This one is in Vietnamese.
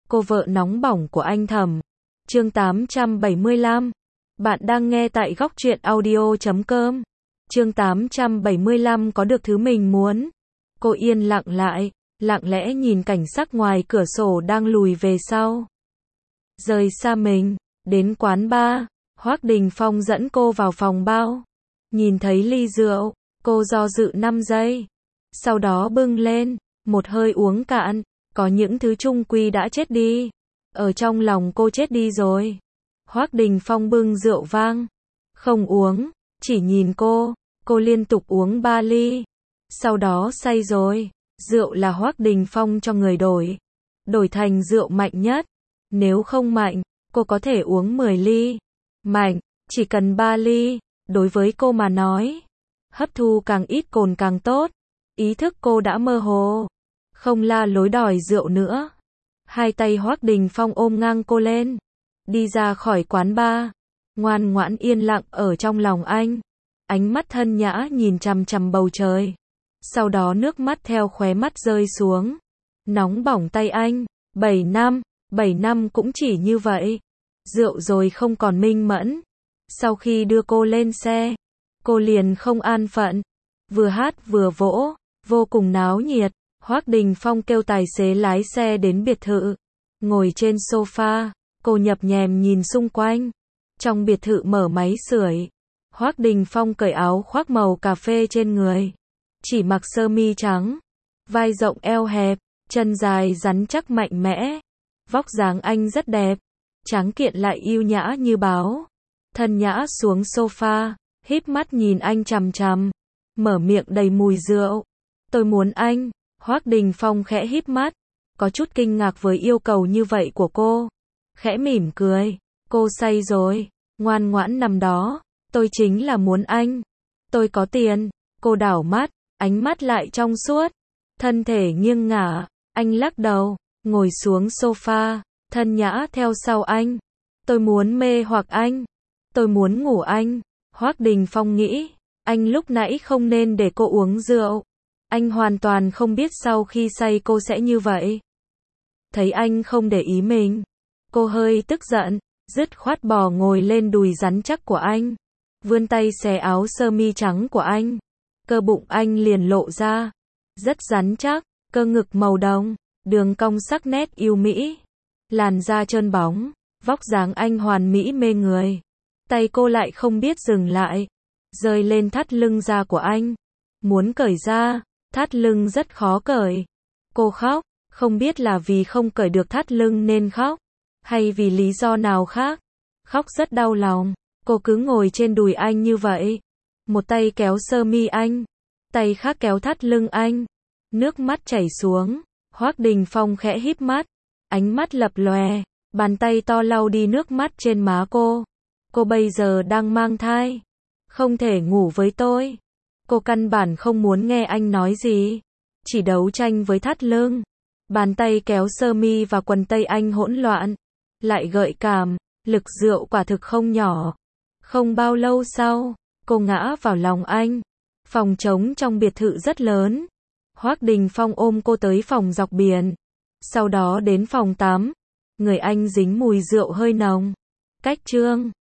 cô vợ nóng bỏng của anh Thẩm. Chương 875. Bạn đang nghe tại góc truyện audio.com. Chương 875 có được thứ mình muốn. Cô yên lặng lại, lặng lẽ nhìn cảnh sắc ngoài cửa sổ đang lùi về sau. Rời xa mình, đến quán bar, Hoắc Đình Phong dẫn cô vào phòng bao. Nhìn thấy ly rượu, cô do dự 5 giây. Sau đó bưng lên, một hơi uống cạn, có những thứ chung quy đã chết đi. Ở trong lòng cô chết đi rồi. Hoắc Đình Phong bưng rượu vang. Không uống, chỉ nhìn cô liên tục uống 3 ly. Sau đó say rồi, rượu là Hoắc Đình Phong cho người đổi thành rượu mạnh nhất. Nếu không mạnh, cô có thể uống 10 ly. Mạnh, chỉ cần 3 ly, đối với cô mà nói. Hấp thu càng ít cồn càng tốt. Ý thức cô đã mơ hồ, không la lối đòi rượu nữa. Hai tay Hoắc Đình Phong ôm ngang cô lên, đi ra khỏi quán bar, ngoan ngoãn yên lặng ở trong lòng anh. Ánh mắt thân nhã nhìn chằm chằm bầu trời. Sau đó nước mắt theo khóe mắt rơi xuống. Nóng bỏng tay anh. 7 năm cũng chỉ như vậy. Rượu rồi không còn minh mẫn. Sau khi đưa cô lên xe, cô liền không an phận. Vừa hát vừa vỗ, vô cùng náo nhiệt. Hoắc Đình Phong kêu tài xế lái xe đến biệt thự. Ngồi trên sofa, cô nhập nhèm nhìn xung quanh. Trong biệt thự mở máy sưởi. Hoắc Đình Phong cởi áo khoác màu cà phê trên người, chỉ mặc sơ mi trắng, vai rộng eo hẹp, chân dài rắn chắc mạnh mẽ. Vóc dáng anh rất đẹp, tráng kiện lại yêu nhã như báo. Thân nhã xuống sofa, híp mắt nhìn anh chằm chằm, mở miệng đầy mùi rượu. Tôi muốn anh. Hoắc Đình Phong khẽ híp mắt, có chút kinh ngạc với yêu cầu như vậy của cô. Khẽ mỉm cười, cô say rồi, ngoan ngoãn nằm đó. Tôi chính là muốn anh. Tôi có tiền. Cô đảo mắt, ánh mắt lại trong suốt. Thân thể nghiêng ngả, anh lắc đầu, ngồi xuống sofa, thân nhã theo sau anh. Tôi muốn mê hoặc anh. Tôi muốn ngủ anh. Hoắc Đình Phong nghĩ, anh lúc nãy không nên để cô uống rượu. Anh hoàn toàn không biết sau khi say cô sẽ như vậy. Thấy anh không để ý mình, cô hơi tức giận, dứt khoát bò ngồi lên đùi rắn chắc của anh. Vươn tay xé áo sơ mi trắng của anh. Cơ bụng anh liền lộ ra. Rất rắn chắc, cơ ngực màu đồng, đường cong sắc nét yêu mỹ. Làn da trơn bóng, vóc dáng anh hoàn mỹ mê người. Tay cô lại không biết dừng lại, rơi lên thắt lưng da của anh. Muốn cởi ra, thắt lưng rất khó cởi. Cô khóc, không biết là vì không cởi được thắt lưng nên khóc, hay vì lý do nào khác. Khóc rất đau lòng. Cô cứ ngồi trên đùi anh như vậy. Một tay kéo sơ mi anh, tay khác kéo thắt lưng anh. Nước mắt chảy xuống. Hoắc Đình Phong khẽ híp mắt, ánh mắt lập lòe, bàn tay to lau đi nước mắt trên má cô. Cô bây giờ đang mang thai, không thể ngủ với tôi. Cô căn bản không muốn nghe anh nói gì, chỉ đấu tranh với thắt lưng. Bàn tay kéo sơ mi và quần tây anh hỗn loạn, lại gợi cảm, lực rượu quả thực không nhỏ. Không bao lâu sau, cô ngã vào lòng anh. Phòng trống trong biệt thự rất lớn. Hoắc Đình Phong ôm cô tới phòng dọc biển. Sau đó đến phòng tắm. Người anh dính mùi rượu hơi nồng. Cách chương